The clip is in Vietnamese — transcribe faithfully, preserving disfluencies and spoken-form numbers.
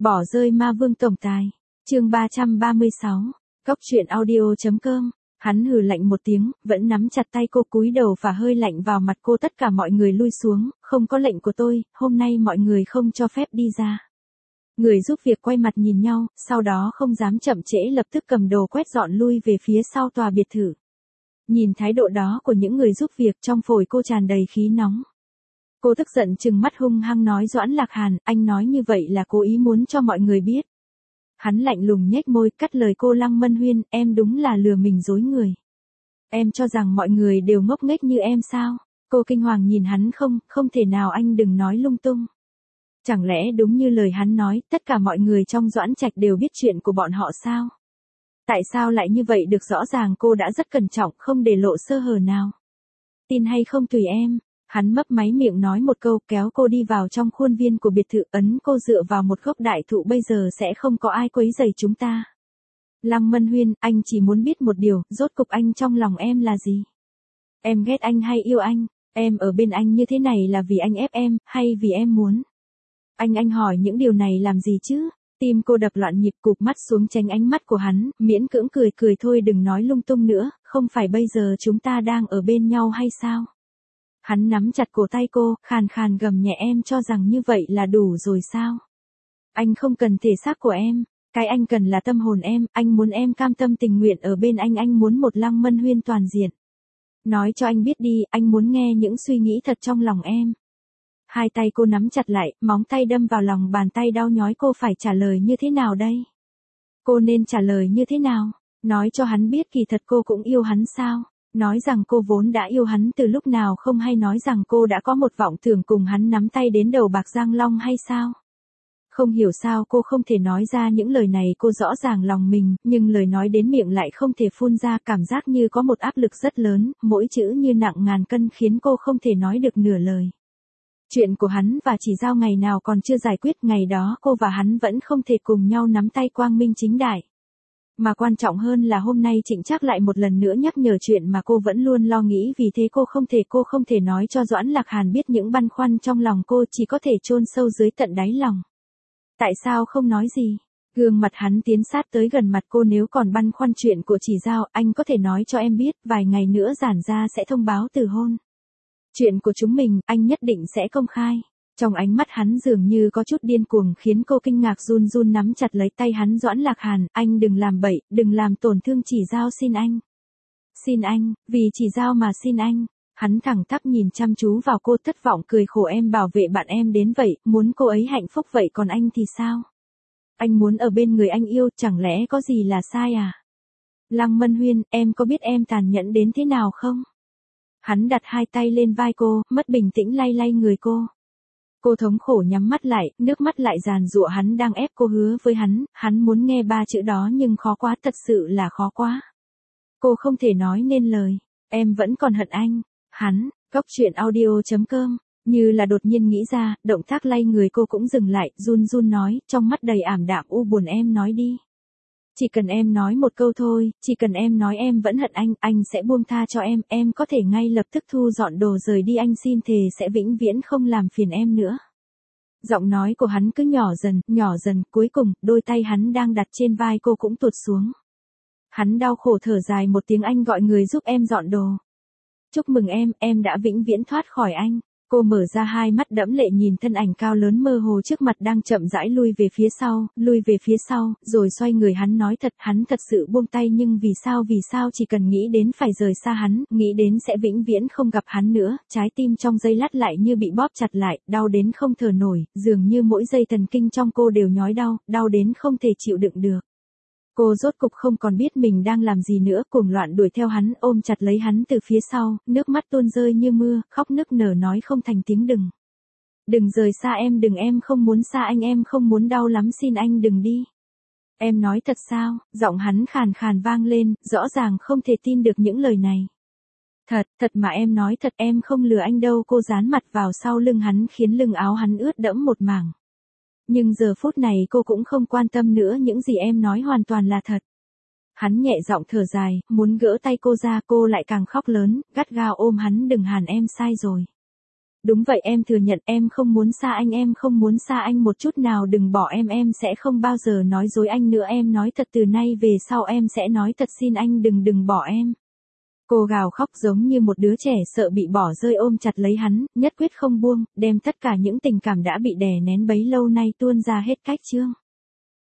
Bỏ rơi ma vương tổng tài. Chương ba trăm ba mươi sáu. Cốc truyện audio chấm com. Hắn hừ lạnh một tiếng, vẫn nắm chặt tay cô cúi đầu và hơi lạnh vào mặt cô. Tất cả mọi người lui xuống, không có lệnh của tôi, hôm nay mọi người không cho phép đi ra. Người giúp việc quay mặt nhìn nhau, sau đó không dám chậm trễ lập tức cầm đồ quét dọn lui về phía sau tòa biệt thự. Nhìn thái độ đó của những người giúp việc trong phổi cô tràn đầy khí nóng. Cô tức giận trừng mắt hung hăng nói Doãn Lạc Hàn, anh nói như vậy là cố ý muốn cho mọi người biết. Hắn lạnh lùng nhếch môi cắt lời cô. Lăng Mân Huyên, em đúng là lừa mình dối người. Em cho rằng mọi người đều ngốc nghếch như em sao? Cô kinh hoàng nhìn hắn. Không, không thể nào, anh đừng nói lung tung. Chẳng lẽ đúng như lời hắn nói, tất cả mọi người trong Doãn Trạch đều biết chuyện của bọn họ sao? Tại sao lại như vậy được? Rõ ràng cô đã rất cẩn trọng, không để lộ sơ hở nào. Tin hay không tùy em. Hắn mấp máy miệng nói một câu, kéo cô đi vào trong khuôn viên của biệt thự, ấn cô dựa vào một gốc đại thụ. Bây giờ sẽ không có ai quấy rầy chúng ta. Lăng Mân Huyên, anh chỉ muốn biết một điều, rốt cục anh trong lòng em là gì? Em ghét anh hay yêu anh? Em ở bên anh như thế này là vì anh ép em, hay vì em muốn? Anh anh hỏi những điều này làm gì chứ? Tim cô đập loạn nhịp, cụp mắt xuống tránh ánh mắt của hắn, miễn cưỡng cười cười thôi. Đừng nói lung tung nữa, không phải bây giờ chúng ta đang ở bên nhau hay sao? Hắn nắm chặt cổ tay cô, khàn khàn gầm nhẹ. Em cho rằng như vậy là đủ rồi sao? Anh không cần thể xác của em, cái anh cần là tâm hồn em, anh muốn em cam tâm tình nguyện ở bên anh, anh muốn một Lăng Mân Huyên toàn diện. Nói cho anh biết đi, anh muốn nghe những suy nghĩ thật trong lòng em. Hai tay cô nắm chặt lại, móng tay đâm vào lòng bàn tay đau nhói. Cô phải trả lời như thế nào đây? Cô nên trả lời như thế nào? Nói cho hắn biết kỳ thật cô cũng yêu hắn sao? Nói rằng cô vốn đã yêu hắn từ lúc nào không, hay nói rằng cô đã có một vọng tưởng cùng hắn nắm tay đến đầu bạc Giang Long hay sao? Không hiểu sao cô không thể nói ra những lời này. Cô rõ ràng lòng mình, nhưng lời nói đến miệng lại không thể phun ra. Cảm giác như có một áp lực rất lớn, mỗi chữ như nặng ngàn cân khiến cô không thể nói được nửa lời. Chuyện của hắn và Chỉ Giao ngày nào còn chưa giải quyết, ngày đó cô và hắn vẫn không thể cùng nhau nắm tay quang minh chính đại. Mà quan trọng hơn là hôm nay Trịnh Trác lại một lần nữa nhắc nhở chuyện mà cô vẫn luôn lo nghĩ. Vì thế cô không thể cô không thể nói cho Doãn Lạc Hàn biết những băn khoăn trong lòng cô, chỉ có thể chôn sâu dưới tận đáy lòng. Tại sao không nói gì? Gương mặt hắn tiến sát tới gần mặt cô. Nếu còn băn khoăn chuyện của Chỉ Giao, anh có thể nói cho em biết, vài ngày nữa Giản gia sẽ thông báo từ hôn. Chuyện của chúng mình, anh nhất định sẽ công khai. Trong ánh mắt hắn dường như có chút điên cuồng, khiến cô kinh ngạc run run nắm chặt lấy tay hắn. Doãn Lạc Hàn, anh đừng làm bậy, đừng làm tổn thương Chỉ Giao, xin anh. Xin anh, vì Chỉ Giao mà xin anh. Hắn thẳng tắp nhìn chăm chú vào cô, thất vọng cười khổ. Em bảo vệ bạn em đến vậy, muốn cô ấy hạnh phúc vậy, còn anh thì sao? Anh muốn ở bên người anh yêu, chẳng lẽ có gì là sai à? Lăng Mân Huyên, em có biết em tàn nhẫn đến thế nào không? Hắn đặt hai tay lên vai cô, mất bình tĩnh lay lay người cô. Cô thống khổ nhắm mắt lại, nước mắt lại giàn giụa. Hắn đang ép cô hứa với hắn, hắn muốn nghe ba chữ đó nhưng khó quá, thật sự là khó quá. Cô không thể nói nên lời. Em vẫn còn hận anh. Hắn, cốc truyện audio chấm com. Như là đột nhiên nghĩ ra, động tác lay người cô cũng dừng lại, run run nói, trong mắt đầy ảm đạm u buồn. Em nói đi. Chỉ cần em nói một câu thôi, chỉ cần em nói em vẫn hận anh, anh sẽ buông tha cho em, em có thể ngay lập tức thu dọn đồ rời đi. Anh xin thề sẽ vĩnh viễn không làm phiền em nữa. Giọng nói của hắn cứ nhỏ dần, nhỏ dần, cuối cùng, đôi tay hắn đang đặt trên vai cô cũng tuột xuống. Hắn đau khổ thở dài một tiếng. Anh gọi người giúp em dọn đồ. Chúc mừng em, em đã vĩnh viễn thoát khỏi anh. Cô mở ra hai mắt đẫm lệ nhìn thân ảnh cao lớn mơ hồ trước mặt đang chậm rãi lui về phía sau, lui về phía sau, rồi xoay người. Hắn nói thật, hắn thật sự buông tay, nhưng vì sao vì sao chỉ cần nghĩ đến phải rời xa hắn, nghĩ đến sẽ vĩnh viễn không gặp hắn nữa, trái tim trong giây lát lại như bị bóp chặt lại, đau đến không thở nổi, dường như mỗi dây thần kinh trong cô đều nhói đau, đau đến không thể chịu đựng được. Cô rốt cục không còn biết mình đang làm gì nữa, cuồng loạn đuổi theo hắn, ôm chặt lấy hắn từ phía sau, nước mắt tuôn rơi như mưa, khóc nức nở nói không thành tiếng. Đừng, đừng rời xa em, đừng, em không muốn xa anh, em không muốn đau lắm, xin anh đừng đi. Em nói thật sao? Giọng hắn khàn khàn vang lên, rõ ràng không thể tin được những lời này. Thật, thật mà em nói thật, em không lừa anh đâu. Cô dán mặt vào sau lưng hắn khiến lưng áo hắn ướt đẫm một mảng. Nhưng giờ phút này cô cũng không quan tâm nữa, những gì em nói hoàn toàn là thật. Hắn nhẹ giọng thở dài, muốn gỡ tay cô ra, cô lại càng khóc lớn, gắt gao ôm hắn. Đừng Hàn, em sai rồi. Đúng vậy, em thừa nhận em không muốn xa anh, em không muốn xa anh một chút nào, đừng bỏ em, em sẽ không bao giờ nói dối anh nữa, em nói thật, từ nay về sau em sẽ nói thật, xin anh đừng đừng bỏ em. Cô gào khóc giống như một đứa trẻ sợ bị bỏ rơi, ôm chặt lấy hắn, nhất quyết không buông, đem tất cả những tình cảm đã bị đè nén bấy lâu nay tuôn ra hết cách chương.